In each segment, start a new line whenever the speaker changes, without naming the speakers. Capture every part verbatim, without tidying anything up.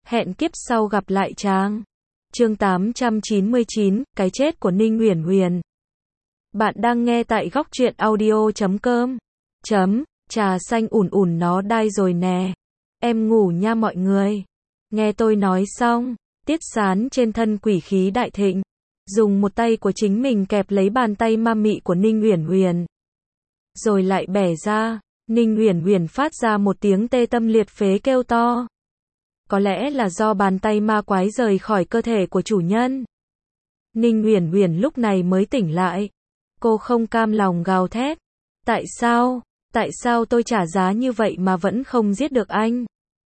Hẹn kiếp sau gặp lại chàng. Chương tám trăm chín mươi chín, cái chết của Ninh Uyển Huyền. Bạn đang nghe tại góc truyện audio chấm com. Chấm, trà xanh ủn ủn nó đai rồi nè. Em ngủ nha mọi người. Nghe tôi nói xong, Tiết Sán trên thân quỷ khí đại thịnh, dùng một tay của chính mình kẹp lấy bàn tay ma mị của Ninh Uyển Huyền. Rồi lại bẻ ra, Ninh Uyển Huyền phát ra một tiếng tê tâm liệt phế kêu to. Có lẽ là do bàn tay ma quái rời khỏi cơ thể của chủ nhân. Ninh Uyển Huyền lúc này mới tỉnh lại. Cô không cam lòng gào thét. Tại sao? Tại sao tôi trả giá như vậy mà vẫn không giết được anh?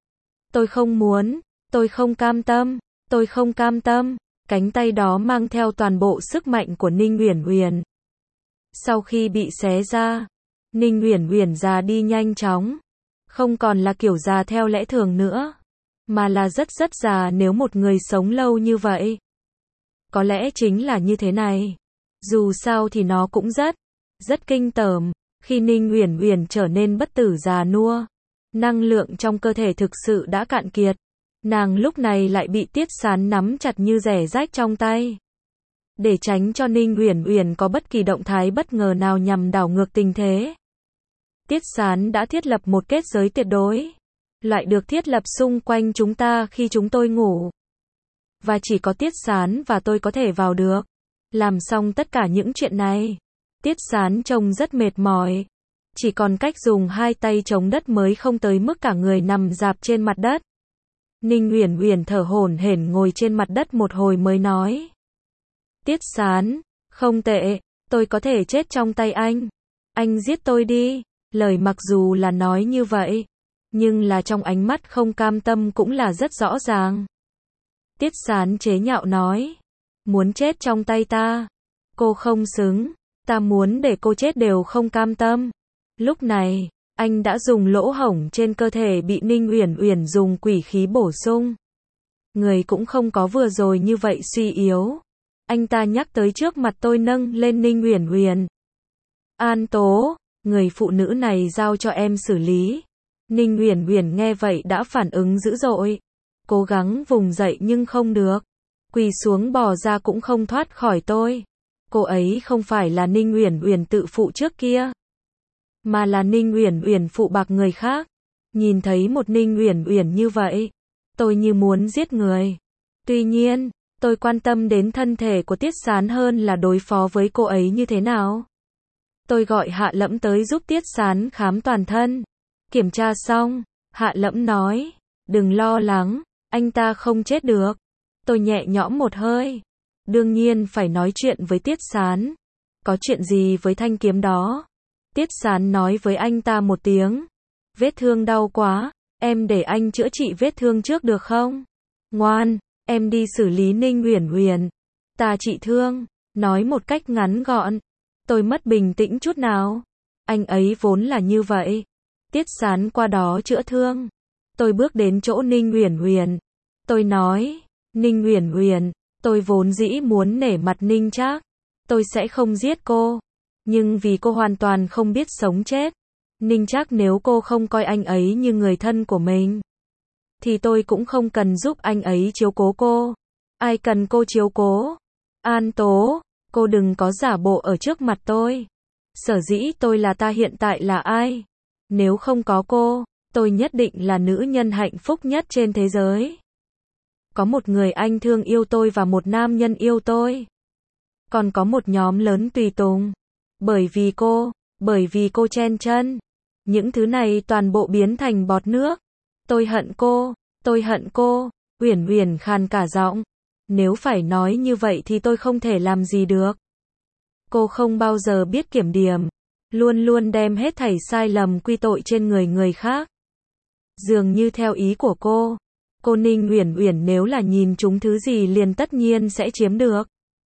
Tôi không muốn, tôi không cam tâm, tôi không cam tâm. Cánh tay đó mang theo toàn bộ sức mạnh của Ninh Uyển Huyền. Sau khi bị xé ra, Ninh Uyển Huyền già đi nhanh chóng. Không còn là kiểu già theo lẽ thường nữa, mà là rất rất già nếu một người sống lâu như vậy. Có lẽ chính là như thế này. Dù sao thì nó cũng rất, rất kinh tởm. Khi Ninh Uyển Huyền trở nên bất tử già nua, năng lượng trong cơ thể thực sự đã cạn kiệt. Nàng lúc này lại bị Tiết Sán nắm chặt như rẻ rách trong tay. Để tránh cho Ninh Uyển Huyền có bất kỳ động thái bất ngờ nào nhằm đảo ngược tình thế, Tiết Sán đã thiết lập một kết giới tuyệt đối. Loại được thiết lập xung quanh chúng ta khi chúng tôi ngủ. Và chỉ có Tiết Sán và tôi có thể vào được. Làm xong tất cả những chuyện này, Tiết Sán trông rất mệt mỏi. Chỉ còn cách dùng hai tay chống đất mới không tới mức cả người nằm rạp trên mặt đất. Ninh Uyển Huyền thở hổn hển ngồi trên mặt đất một hồi mới nói. Tiết Sán, không tệ, tôi có thể chết trong tay anh. Anh giết tôi đi. Lời mặc dù là nói như vậy, nhưng là trong ánh mắt không cam tâm cũng là rất rõ ràng. Tiết Sán chế nhạo nói. Muốn chết trong tay ta? Cô không xứng. Ta muốn để cô chết đều không cam tâm. Lúc này, anh đã dùng lỗ hổng trên cơ thể bị Ninh Uyển Huyền dùng quỷ khí bổ sung. Người cũng không có vừa rồi như vậy suy yếu. Anh ta nhắc tới trước mặt tôi nâng lên Ninh Uyển Huyền. An Tố, người phụ nữ này giao cho em xử lý. Ninh Uyển Huyền nghe vậy đã phản ứng dữ dội. Cố gắng vùng dậy nhưng không được. Quỳ xuống bò ra cũng không thoát khỏi tôi. Cô ấy không phải là Ninh Uyển Huyền tự phụ trước kia, mà là Ninh Uyển Huyền phụ bạc người khác. Nhìn thấy một Ninh Uyển Huyền như vậy, tôi như muốn giết người. Tuy nhiên, tôi quan tâm đến thân thể của Tiết Sán hơn là đối phó với cô ấy như thế nào. Tôi gọi Hạ Lẫm tới giúp Tiết Sán khám toàn thân. Kiểm tra xong, Hạ Lẫm nói, đừng lo lắng, anh ta không chết được. Tôi nhẹ nhõm một hơi. Đương nhiên phải nói chuyện với Tiết Sán. Có chuyện gì với thanh kiếm đó? Tiết Sán nói với anh ta một tiếng. Vết thương đau quá, em để anh chữa trị vết thương trước được không? Ngoan, em đi xử lý Ninh Uyển Huyền. Ta trị thương, nói một cách ngắn gọn. Tôi mất bình tĩnh chút nào. Anh ấy vốn là như vậy. Tiết Sán qua đó chữa thương. Tôi bước đến chỗ Ninh Uyển Huyền. Tôi nói, Ninh Uyển Huyền, tôi vốn dĩ muốn nể mặt Ninh Trác. Tôi sẽ không giết cô. Nhưng vì cô hoàn toàn không biết sống chết. Ninh Trác nếu cô không coi anh ấy như người thân của mình, thì tôi cũng không cần giúp anh ấy chiếu cố cô. Ai cần cô chiếu cố? An Tố, cô đừng có giả bộ ở trước mặt tôi. Sở dĩ tôi là ta hiện tại là ai? Nếu không có cô, tôi nhất định là nữ nhân hạnh phúc nhất trên thế giới. Có một người anh thương yêu tôi và một nam nhân yêu tôi. Còn có một nhóm lớn tùy tùng. Bởi vì cô, bởi vì cô chen chân. Những thứ này toàn bộ biến thành bọt nước. Tôi hận cô, tôi hận cô. Uyển Huyền khàn cả giọng. Nếu phải nói như vậy thì tôi không thể làm gì được. Cô không bao giờ biết kiểm điểm. Luôn luôn đem hết thảy sai lầm quy tội trên người người khác. Dường như theo ý của cô, cô Ninh Uyển Huyền nếu là nhìn chúng thứ gì liền tất nhiên sẽ chiếm được.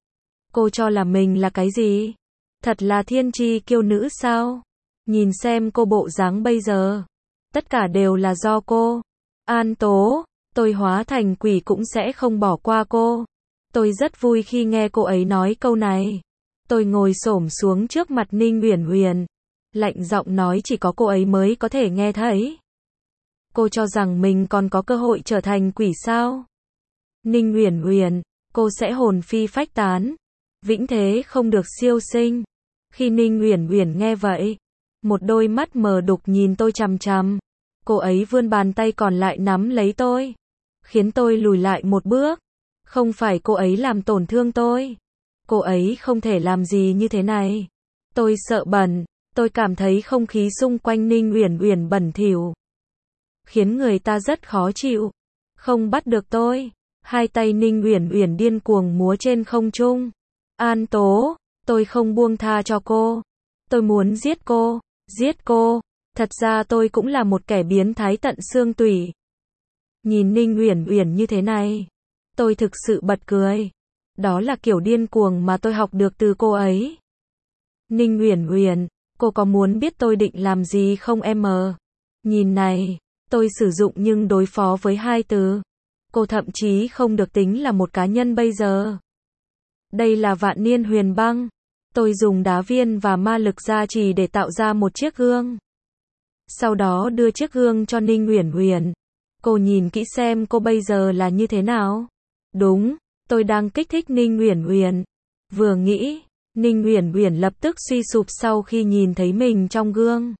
Cô cho là mình là cái gì? Thật là thiên chi kiêu nữ sao? Nhìn xem cô bộ dáng bây giờ. Tất cả đều là do cô. An Tố, tôi hóa thành quỷ cũng sẽ không bỏ qua cô. Tôi rất vui khi nghe cô ấy nói câu này. Tôi ngồi xổm xuống trước mặt Ninh Uyển Huyền. Lạnh giọng nói chỉ có cô ấy mới có thể nghe thấy. Cô cho rằng mình còn có cơ hội trở thành quỷ sao? Ninh Uyển Uyển, cô sẽ hồn phi phách tán, vĩnh thế không được siêu sinh. Khi Ninh Uyển Uyển nghe vậy, một đôi mắt mờ đục nhìn tôi chằm chằm. Cô ấy vươn bàn tay còn lại nắm lấy tôi, khiến tôi lùi lại một bước. Không phải cô ấy làm tổn thương tôi. Cô ấy không thể làm gì như thế này. Tôi sợ bẩn, tôi cảm thấy không khí xung quanh Ninh Uyển Uyển bẩn thỉu, khiến người ta rất khó chịu. Không bắt được tôi. Hai tay Ninh Uyển Uyển điên cuồng múa trên không trung. An Tố, tôi không buông tha cho cô. Tôi muốn giết cô, giết cô. Thật ra tôi cũng là một kẻ biến thái tận xương tủy. Nhìn Ninh Uyển Uyển như thế này, tôi thực sự bật cười. Đó là kiểu điên cuồng mà tôi học được từ cô ấy. Ninh Uyển Uyển, cô có muốn biết tôi định làm gì không em? Nhìn này, tôi sử dụng nhưng đối phó với hai từ. Cô thậm chí không được tính là một cá nhân bây giờ. Đây là vạn niên huyền băng. Tôi dùng đá viên và ma lực gia trì để tạo ra một chiếc gương. Sau đó đưa chiếc gương cho Ninh Uyển Uyển. Cô nhìn kỹ xem cô bây giờ là như thế nào. Đúng, tôi đang kích thích Ninh Uyển Uyển. Vừa nghĩ, Ninh Uyển Uyển lập tức suy sụp sau khi nhìn thấy mình trong gương.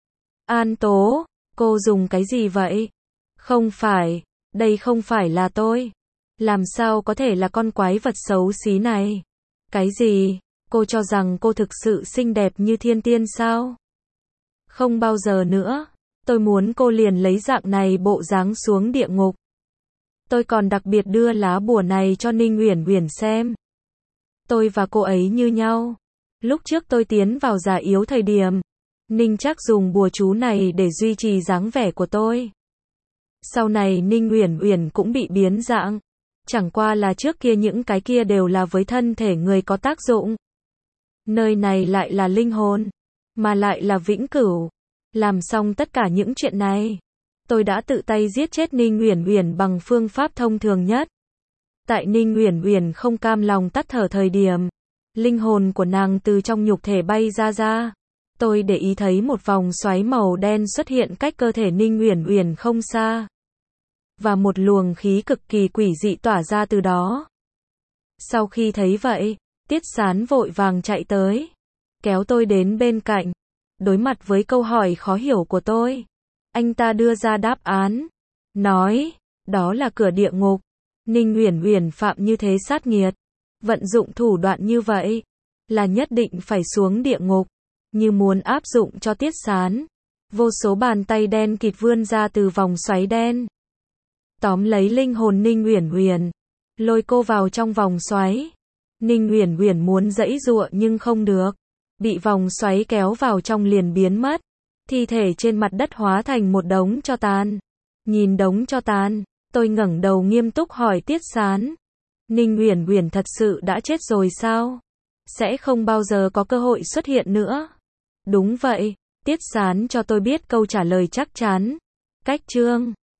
An Tố, cô dùng cái gì vậy? Không phải, đây không phải là tôi. Làm sao có thể là con quái vật xấu xí này? Cái gì? Cô cho rằng cô thực sự xinh đẹp như thiên tiên sao? Không bao giờ nữa. Tôi muốn cô liền lấy dạng này bộ dáng xuống địa ngục. Tôi còn đặc biệt đưa lá bùa này cho Ninh Uyển Uyển xem. Tôi và cô ấy như nhau. Lúc trước tôi tiến vào già yếu thời điểm, Ninh Trác dùng bùa chú này để duy trì dáng vẻ của tôi. Sau này Ninh Uyển Uyển cũng bị biến dạng. Chẳng qua là trước kia những cái kia đều là với thân thể người có tác dụng. Nơi này lại là linh hồn, mà lại là vĩnh cửu. Làm xong tất cả những chuyện này, tôi đã tự tay giết chết Ninh Uyển Uyển bằng phương pháp thông thường nhất. Tại Ninh Uyển Uyển không cam lòng tắt thở thời điểm, linh hồn của nàng từ trong nhục thể bay ra ra. Tôi để ý thấy một vòng xoáy màu đen xuất hiện cách cơ thể Ninh Uyển Uyển không xa. Và một luồng khí cực kỳ quỷ dị tỏa ra từ đó. Sau khi thấy vậy, Tiết Sán vội vàng chạy tới, kéo tôi đến bên cạnh. Đối mặt với câu hỏi khó hiểu của tôi, anh ta đưa ra đáp án, nói, đó là cửa địa ngục. Ninh Uyển Uyển phạm như thế sát nghiệt, vận dụng thủ đoạn như vậy, là nhất định phải xuống địa ngục, như muốn áp dụng cho Tiết Sán. Vô số bàn tay đen kịt vươn ra từ vòng xoáy đen, tóm lấy linh hồn Ninh Uyển Uyển, lôi cô vào trong vòng xoáy. Ninh Uyển Uyển muốn giãy giụa nhưng không được, bị vòng xoáy kéo vào trong liền biến mất. Thi thể trên mặt đất hóa thành một đống tro tàn. Nhìn đống tro tàn, tôi ngẩng đầu nghiêm túc hỏi Tiết Sán, Ninh Uyển Uyển thật sự đã chết rồi sao? Sẽ không bao giờ có cơ hội xuất hiện nữa. Đúng vậy, Tiết Sán cho tôi biết câu trả lời chắc chắn. Cách chương